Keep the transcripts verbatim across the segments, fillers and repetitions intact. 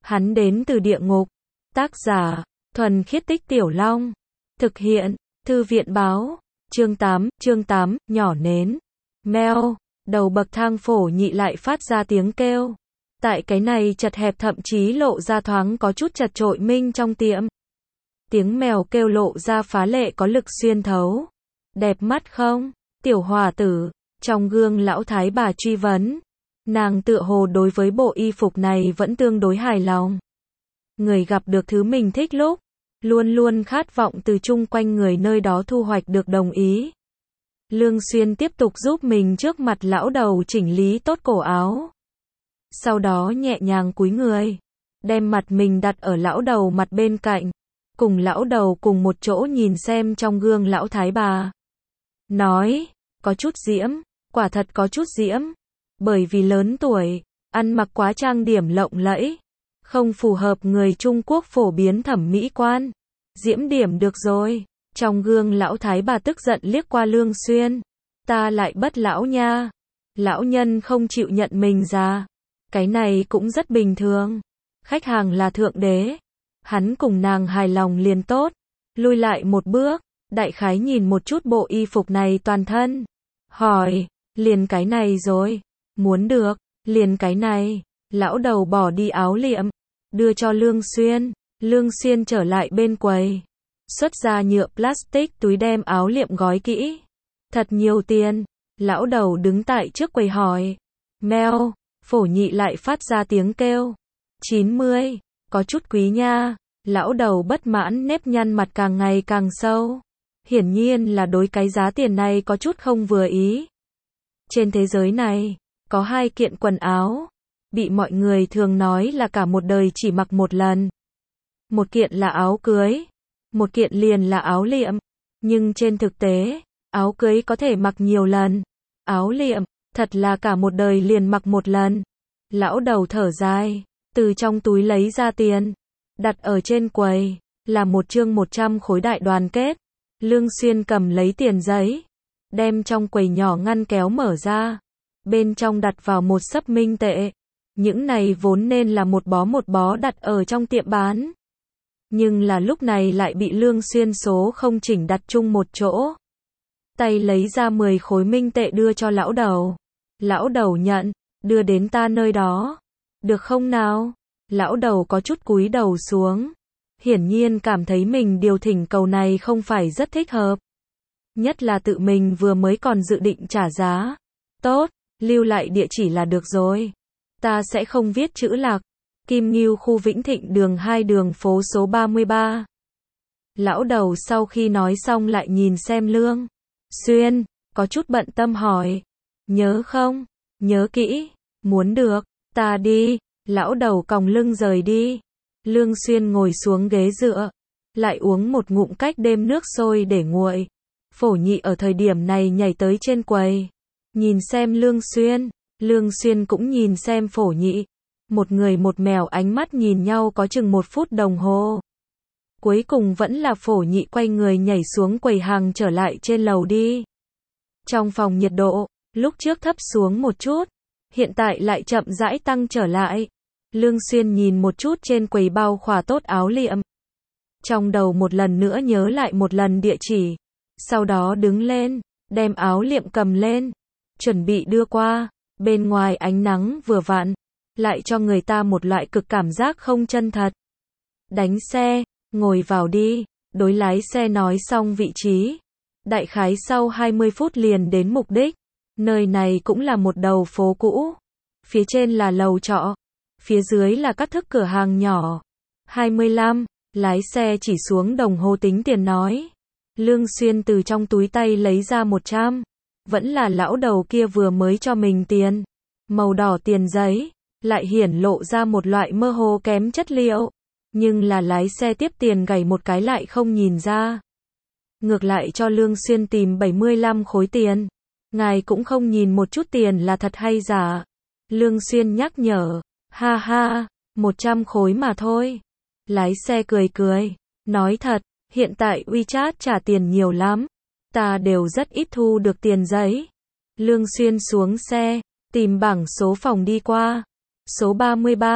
Hắn đến từ địa ngục. Tác giả, Thuần Khiết Tích Tiểu Long. Thực hiện, Thư viện báo. Chương tám, chương tám, nhỏ nến. Meo, đầu bậc thang Phổ Nhị lại phát ra tiếng kêu. Tại cái này chật hẹp thậm chí lộ ra thoáng có chút chật chội minh trong tiệm. Tiếng mèo kêu lộ ra phá lệ có lực xuyên thấu. Đẹp mắt không? Tiểu hòa tử, trong gương lão thái bà truy vấn. Nàng tựa hồ đối với bộ y phục này vẫn tương đối hài lòng. Người gặp được thứ mình thích lúc, luôn luôn khát vọng từ chung quanh người nơi đó thu hoạch được đồng ý. Lương Xuyên tiếp tục giúp mình trước mặt lão đầu chỉnh lý tốt cổ áo. Sau đó nhẹ nhàng cúi người, đem mặt mình đặt ở lão đầu mặt bên cạnh, cùng lão đầu cùng một chỗ nhìn xem trong gương lão thái bà. Nói, có chút diễm, quả thật có chút diễm. Bởi vì lớn tuổi, ăn mặc quá trang điểm lộng lẫy, không phù hợp người Trung Quốc phổ biến thẩm mỹ quan. Diễm điểm được rồi. Trong gương lão thái bà tức giận liếc qua Lương Xuyên. Ta lại bất lão nha. Lão nhân không chịu nhận mình ra. Cái này cũng rất bình thường. Khách hàng là thượng đế. Hắn cùng nàng hài lòng liền tốt. Lui lại một bước, đại khái nhìn một chút bộ y phục này toàn thân. Hỏi, liền cái này rồi. Muốn được, liền cái này. Lão đầu bỏ đi áo liệm, đưa cho Lương Xuyên. Lương Xuyên trở lại bên quầy, xuất ra nhựa plastic túi đem áo liệm gói kỹ. Thật nhiều tiền. Lão đầu đứng tại trước quầy hỏi. Meo, Phổ Nhị lại phát ra tiếng kêu. chín mươi, có chút quý nha. Lão đầu bất mãn, nếp nhăn mặt càng ngày càng sâu. Hiển nhiên là đối cái giá tiền này có chút không vừa ý. Trên thế giới này, có hai kiện quần áo, bị mọi người thường nói là cả một đời chỉ mặc một lần. Một kiện là áo cưới, một kiện liền là áo liệm. Nhưng trên thực tế, áo cưới có thể mặc nhiều lần. Áo liệm, thật là cả một đời liền mặc một lần. Lão đầu thở dài, từ trong túi lấy ra tiền, đặt ở trên quầy, là một chương một trăm khối đại đoàn kết. Lương Xuyên cầm lấy tiền giấy, đem trong quầy nhỏ ngăn kéo mở ra. Bên trong đặt vào một xấp minh tệ. Những này vốn nên là một bó một bó đặt ở trong tiệm bán. Nhưng là lúc này lại bị Lương Xuyên số không chỉnh đặt chung một chỗ. Tay lấy ra mười khối minh tệ đưa cho lão đầu. Lão đầu nhận, đưa đến ta nơi đó. Được không nào? Lão đầu có chút cúi đầu xuống. Hiển nhiên cảm thấy mình điều thỉnh cầu này không phải rất thích hợp. Nhất là tự mình vừa mới còn dự định trả giá. Tốt, lưu lại địa chỉ là được rồi. Ta sẽ không viết chữ lạc. Kim Ngưu khu Vĩnh Thịnh đường hai đường phố số ba mươi ba. Lão đầu sau khi nói xong lại nhìn xem Lương Xuyên, có chút bận tâm hỏi. Nhớ không? Nhớ kỹ. Muốn được, ta đi. Lão đầu còng lưng rời đi. Lương Xuyên ngồi xuống ghế dựa, lại uống một ngụm cách đêm nước sôi để nguội. Phổ Nhị ở thời điểm này nhảy tới trên quầy, nhìn xem Lương Xuyên. Lương Xuyên cũng nhìn xem Phổ Nhị. Một người một mèo ánh mắt nhìn nhau có chừng một phút đồng hồ. Cuối cùng vẫn là Phổ Nhị quay người nhảy xuống quầy hàng trở lại trên lầu đi. Trong phòng nhiệt độ, lúc trước thấp xuống một chút, hiện tại lại chậm rãi tăng trở lại. Lương Xuyên nhìn một chút trên quầy bao khỏa tốt áo liệm. Trong đầu một lần nữa nhớ lại một lần địa chỉ. Sau đó đứng lên, đem áo liệm cầm lên, chuẩn bị đưa qua. Bên ngoài ánh nắng vừa vặn, lại cho người ta một loại cực cảm giác không chân thật. Đánh xe, ngồi vào đi. Đối lái xe nói xong vị trí. Đại khái sau hai mươi phút liền đến mục đích. Nơi này cũng là một đầu phố cũ. Phía trên là lầu trọ, phía dưới là các thức cửa hàng nhỏ. hai mươi lăm, lái xe chỉ xuống đồng hồ tính tiền nói. Lương Xuyên từ trong túi tay lấy ra một trăm. Vẫn là lão đầu kia vừa mới cho mình tiền. Màu đỏ tiền giấy, lại hiển lộ ra một loại mơ hồ kém chất liệu. Nhưng là lái xe tiếp tiền gảy một cái lại không nhìn ra. Ngược lại cho Lương Xuyên tìm bảy mươi lăm khối tiền. Ngài cũng không nhìn một chút tiền là thật hay giả. Lương Xuyên nhắc nhở. Ha ha, một trăm khối mà thôi. Lái xe cười cười. Nói thật, hiện tại WeChat trả tiền nhiều lắm. Ta đều rất ít thu được tiền giấy. Lương Xuyên xuống xe, tìm bảng số phòng đi qua. Số ba mươi ba.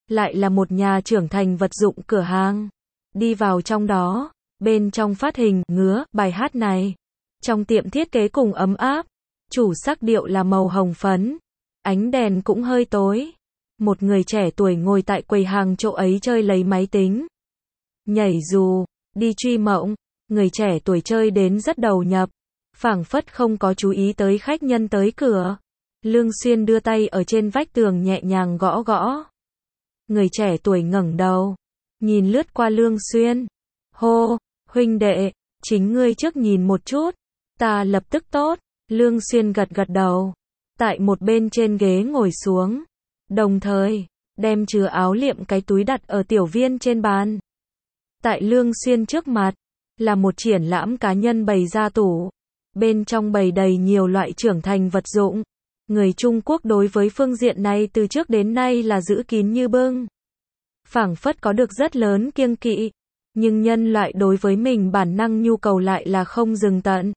lại là một nhà trưởng thành vật dụng cửa hàng. Đi vào trong đó, bên trong phát hình, ngứa, bài hát này. Trong tiệm thiết kế cùng ấm áp, chủ sắc điệu là màu hồng phấn, ánh đèn cũng hơi tối. Một người trẻ tuổi ngồi tại quầy hàng chỗ ấy chơi lấy máy tính. Nhảy dù, đi truy mộng, người trẻ tuổi chơi đến rất đầu nhập, phảng phất không có chú ý tới khách nhân tới cửa. Lương Xuyên đưa tay ở trên vách tường nhẹ nhàng gõ gõ. Người trẻ tuổi ngẩng đầu, nhìn lướt qua Lương Xuyên. Hô, huynh đệ, chính ngươi trước nhìn một chút. Ta lập tức tốt. Lương Xuyên gật gật đầu. Tại một bên trên ghế ngồi xuống. Đồng thời, đem chứa áo liệm cái túi đặt ở tiểu viên trên bàn. Tại Lương Xuyên trước mặt, là một triển lãm cá nhân bày ra tủ. Bên trong bày đầy nhiều loại trưởng thành vật dụng. Người Trung Quốc đối với phương diện này từ trước đến nay là giữ kín như bưng. Phảng phất có được rất lớn kiêng kỵ, nhưng nhân loại đối với mình bản năng nhu cầu lại là không dừng tận.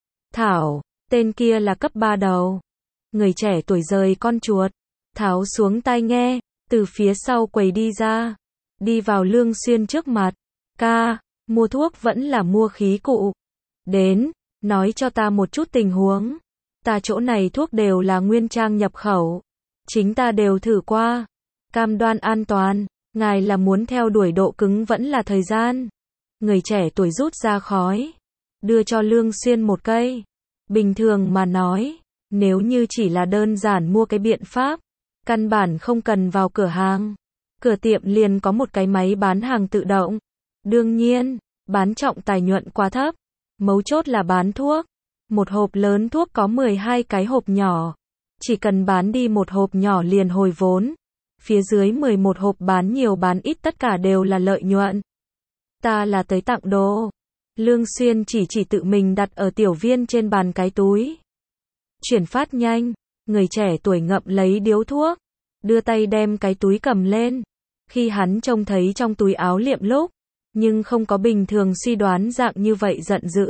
Thảo, tên kia là cấp ba đầu. Người trẻ tuổi rời con chuột, tháo xuống tai nghe, từ phía sau quầy đi ra, đi vào Lương Xuyên trước mặt. Ca, mua thuốc vẫn là mua khí cụ? Đến, nói cho ta một chút tình huống. Ta chỗ này thuốc đều là nguyên trang nhập khẩu. Chính ta đều thử qua. Cam đoan an toàn. Ngài là muốn theo đuổi độ cứng vẫn là thời gian. Người trẻ tuổi rút ra khói. Đưa cho Lương Xuyên một cây. Bình thường mà nói, nếu như chỉ là đơn giản mua cái biện pháp, căn bản không cần vào cửa hàng. Cửa tiệm liền có một cái máy bán hàng tự động. Đương nhiên, bán trọng tài nhuận quá thấp. Mấu chốt là bán thuốc. Một hộp lớn thuốc có mười hai cái hộp nhỏ. Chỉ cần bán đi một hộp nhỏ liền hồi vốn. Phía dưới mười một hộp bán nhiều bán ít tất cả đều là lợi nhuận. Ta là tới tặng đồ. Lương Xuyên chỉ chỉ tự mình đặt ở tiểu viên trên bàn cái túi. Chuyển phát nhanh. Người trẻ tuổi ngậm lấy điếu thuốc. Đưa tay đem cái túi cầm lên. Khi hắn trông thấy trong túi áo liệm lúc, nhưng không có bình thường suy đoán dạng như vậy giận dữ.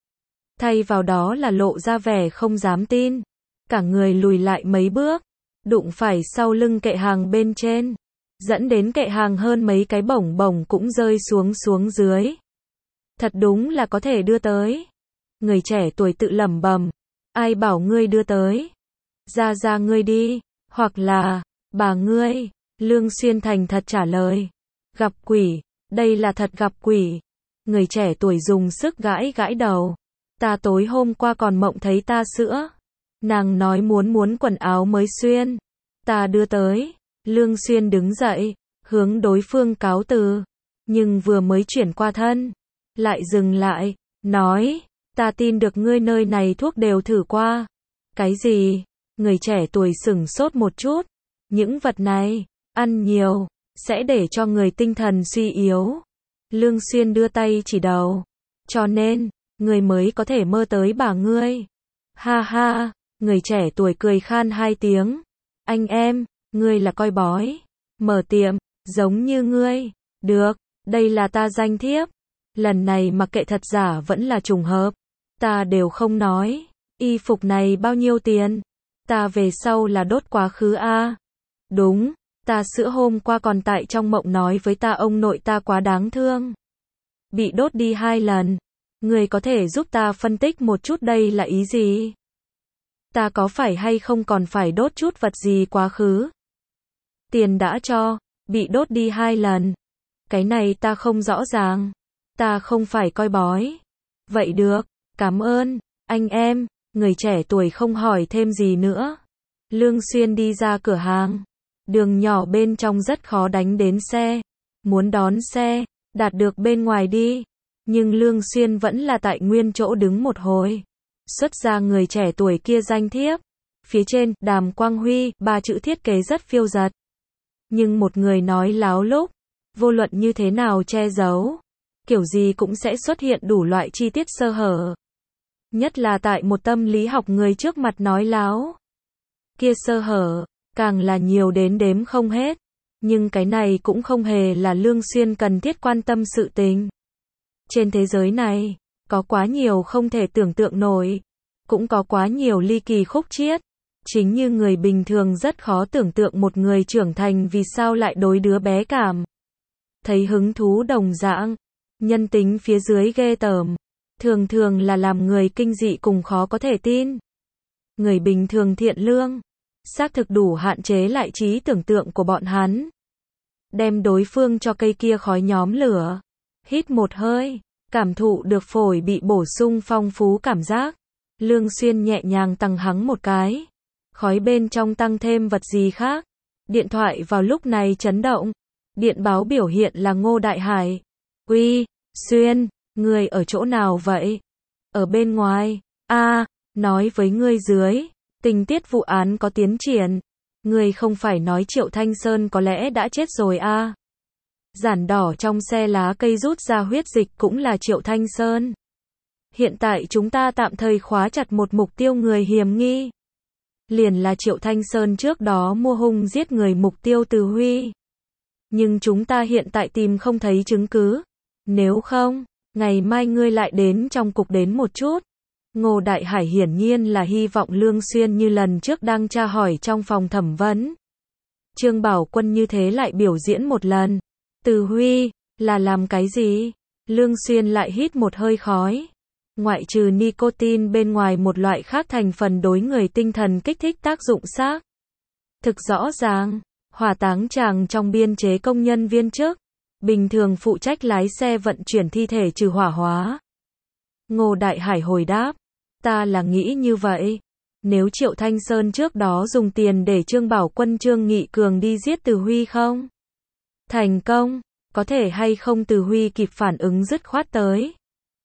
Thay vào đó là lộ ra vẻ không dám tin. Cả người lùi lại mấy bước, đụng phải sau lưng kệ hàng bên trên, dẫn đến kệ hàng hơn mấy cái bổng bổng cũng rơi xuống xuống dưới. Thật đúng là có thể đưa tới. Người trẻ tuổi tự lẩm bẩm, ai bảo ngươi đưa tới? Ra ra ngươi đi, hoặc là, bà ngươi. Lương Xuyên thành thật trả lời. Gặp quỷ, đây là thật gặp quỷ. Người trẻ tuổi dùng sức gãi gãi đầu. Ta tối hôm qua còn mộng thấy ta sữa. Nàng nói muốn muốn quần áo mới xuyên. Ta đưa tới. Lương Xuyên đứng dậy, hướng đối phương cáo từ. Nhưng vừa mới chuyển qua thân, lại dừng lại, nói, ta tin được ngươi nơi này thuốc đều thử qua. Cái gì? Người trẻ tuổi sửng sốt một chút. Những vật này, ăn nhiều, sẽ để cho người tinh thần suy yếu. Lương Xuyên đưa tay chỉ đầu. Cho nên, người mới có thể mơ tới bà ngươi. Ha ha, người trẻ tuổi cười khan hai tiếng. Anh em, ngươi là coi bói. Mở tiệm, giống như ngươi. Được, đây là ta danh thiếp. Lần này mặc kệ thật giả vẫn là trùng hợp. Ta đều không nói. Y phục này bao nhiêu tiền? Ta về sau là đốt quá khứ a. Đúng, ta sữa hôm qua còn tại trong mộng nói với ta ông nội ta quá đáng thương. Bị đốt đi hai lần. Người có thể giúp ta phân tích một chút đây là ý gì? Ta có phải hay không còn phải đốt chút vật gì quá khứ? Tiền đã cho, bị đốt đi hai lần. Cái này ta không rõ ràng. Ta không phải coi bói. Vậy được, cảm ơn, anh em. Người trẻ tuổi không hỏi thêm gì nữa. Lương Xuyên đi ra cửa hàng. Đường nhỏ bên trong rất khó đánh đến xe. Muốn đón xe, đạt được bên ngoài đi. Nhưng Lương Xuyên vẫn là tại nguyên chỗ đứng một hồi. Xuất ra người trẻ tuổi kia danh thiếp. Phía trên, Đàm Quang Huy, ba chữ thiết kế rất phiêu dật. Nhưng một người nói láo lúc, vô luận như thế nào che giấu, kiểu gì cũng sẽ xuất hiện đủ loại chi tiết sơ hở. Nhất là tại một tâm lý học người trước mặt nói láo. Kia sơ hở, càng là nhiều đến đếm không hết. Nhưng cái này cũng không hề là Lương Xuyên cần thiết quan tâm sự tình. Trên thế giới này, có quá nhiều không thể tưởng tượng nổi. Cũng có quá nhiều ly kỳ khúc chiết. Chính như người bình thường rất khó tưởng tượng một người trưởng thành vì sao lại đối đứa bé cảm thấy hứng thú đồng dạng. Nhân tính phía dưới ghê tởm, thường thường là làm người kinh dị cùng khó có thể tin. Người bình thường thiện lương, xác thực đủ hạn chế lại trí tưởng tượng của bọn hắn. Đem đối phương cho cây kia khói nhóm lửa. Hít một hơi, cảm thụ được phổi bị bổ sung phong phú cảm giác. Lương Xuyên nhẹ nhàng tăng hắng một cái. Khói bên trong tăng thêm vật gì khác. Điện thoại vào lúc này chấn động. Điện báo biểu hiện là Ngô Đại Hải. Uy, Xuyên, ngươi ở chỗ nào vậy? Ở bên ngoài. A, nói với ngươi dưới. Tình tiết vụ án có tiến triển. Ngươi không phải nói Triệu Thanh Sơn có lẽ đã chết rồi a? Giản đỏ trong xe lá cây rút ra huyết dịch cũng là Triệu Thanh Sơn. Hiện tại chúng ta tạm thời khóa chặt một mục tiêu người hiểm nghi. Liền là Triệu Thanh Sơn trước đó mua hung giết người mục tiêu Từ Huy. Nhưng chúng ta hiện tại tìm không thấy chứng cứ. Nếu không, ngày mai ngươi lại đến trong cục đến một chút. Ngô Đại Hải hiển nhiên là hy vọng Lương Xuyên như lần trước đang tra hỏi trong phòng thẩm vấn. Trương Bảo Quân như thế lại biểu diễn một lần. Từ Huy, là làm cái gì? Lương Xuyên lại hít một hơi khói. Ngoại trừ nicotine bên ngoài một loại khác thành phần đối người tinh thần kích thích tác dụng xác thực rõ ràng. Hỏa táng tràng trong biên chế công nhân viên chức, bình thường phụ trách lái xe vận chuyển thi thể trừ hỏa hóa. Ngô Đại Hải hồi đáp, ta là nghĩ như vậy. Nếu Triệu Thanh Sơn trước đó dùng tiền để Trương Bảo Quân Trương Nghị Cường đi giết Từ Huy không thành công, có thể hay không Từ Huy kịp phản ứng dứt khoát tới.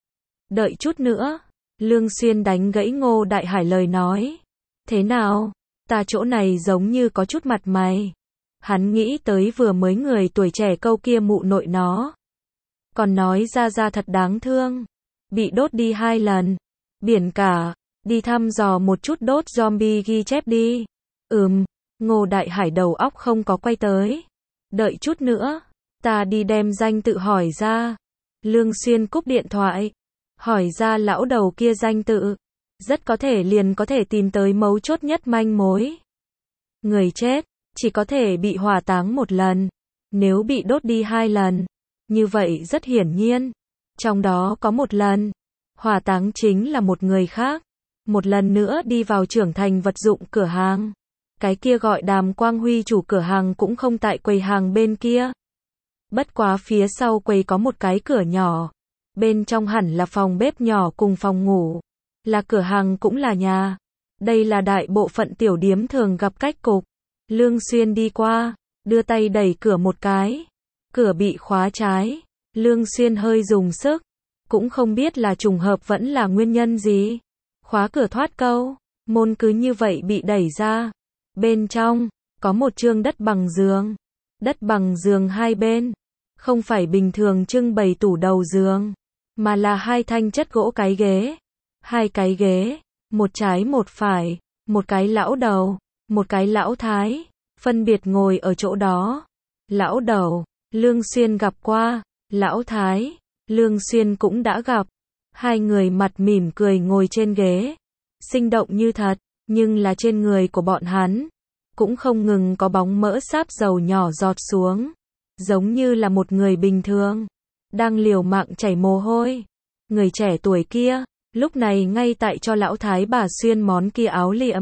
Đợi chút nữa, Lương Xuyên đánh gãy Ngô Đại Hải lời nói. Thế nào, ta chỗ này giống như có chút mặt mày. Hắn nghĩ tới vừa mới người tuổi trẻ câu kia mụ nội nó. Còn nói ra ra thật đáng thương. Bị đốt đi hai lần. Biển cả, đi thăm dò một chút đốt zombie ghi chép đi. Ừm, Ngô Đại Hải đầu óc không có quay tới. Đợi chút nữa, ta đi đem danh tự hỏi ra. Lương Xuyên cúp điện thoại. Hỏi ra lão đầu kia danh tự. Rất có thể liền có thể tìm tới mấu chốt nhất manh mối. Người chết chỉ có thể bị hỏa táng một lần. Nếu bị đốt đi hai lần, như vậy rất hiển nhiên. Trong đó có một lần, hỏa táng chính là một người khác. Một lần nữa đi vào trưởng thành vật dụng cửa hàng. Cái kia gọi Đàm Quang Huy chủ cửa hàng cũng không tại quầy hàng bên kia. Bất quá phía sau quầy có một cái cửa nhỏ. Bên trong hẳn là phòng bếp nhỏ cùng phòng ngủ. Là cửa hàng cũng là nhà. Đây là đại bộ phận tiểu điếm thường gặp cách cục. Lương Xuyên đi qua, đưa tay đẩy cửa một cái. Cửa bị khóa trái. Lương Xuyên hơi dùng sức. Cũng không biết là trùng hợp vẫn là nguyên nhân gì. Khóa cửa thoát câu. Môn cứ như vậy bị đẩy ra. Bên trong, có một trương đất bằng giường. Đất bằng giường hai bên. Không phải bình thường trưng bày tủ đầu giường. Mà là hai thanh chất gỗ cái ghế. Hai cái ghế. Một trái một phải. Một cái lão đầu. Một cái lão thái. Phân biệt ngồi ở chỗ đó. Lão đầu, Lương Xuyên gặp qua. Lão thái, Lương Xuyên cũng đã gặp. Hai người mặt mỉm cười ngồi trên ghế. Sinh động như thật. Nhưng là trên người của bọn hắn. Cũng không ngừng có bóng mỡ sáp dầu nhỏ giọt xuống. Giống như là một người bình thường. Đang liều mạng chảy mồ hôi. Người trẻ tuổi kia, lúc này ngay tại cho lão thái bà xuyên món kia áo liệm.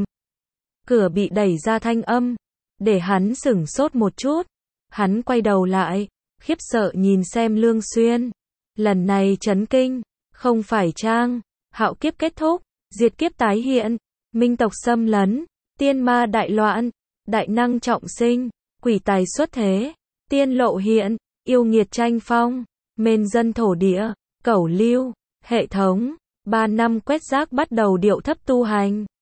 Cửa bị đẩy ra thanh âm. Để hắn sửng sốt một chút. Hắn quay đầu lại. Khiếp sợ nhìn xem Lương Xuyên. Lần này chấn kinh. Không phải trang. Hạo kiếp kết thúc. Diệt kiếp tái hiện. Minh tộc xâm lấn. Tiên ma đại loạn. Đại năng trọng sinh. Quỷ tài xuất thế. Tiên lộ hiện. Yêu nghiệt tranh phong. Mên dân thổ địa. Cẩu lưu. Hệ thống. Ba năm quét rác bắt đầu điệu thấp tu hành.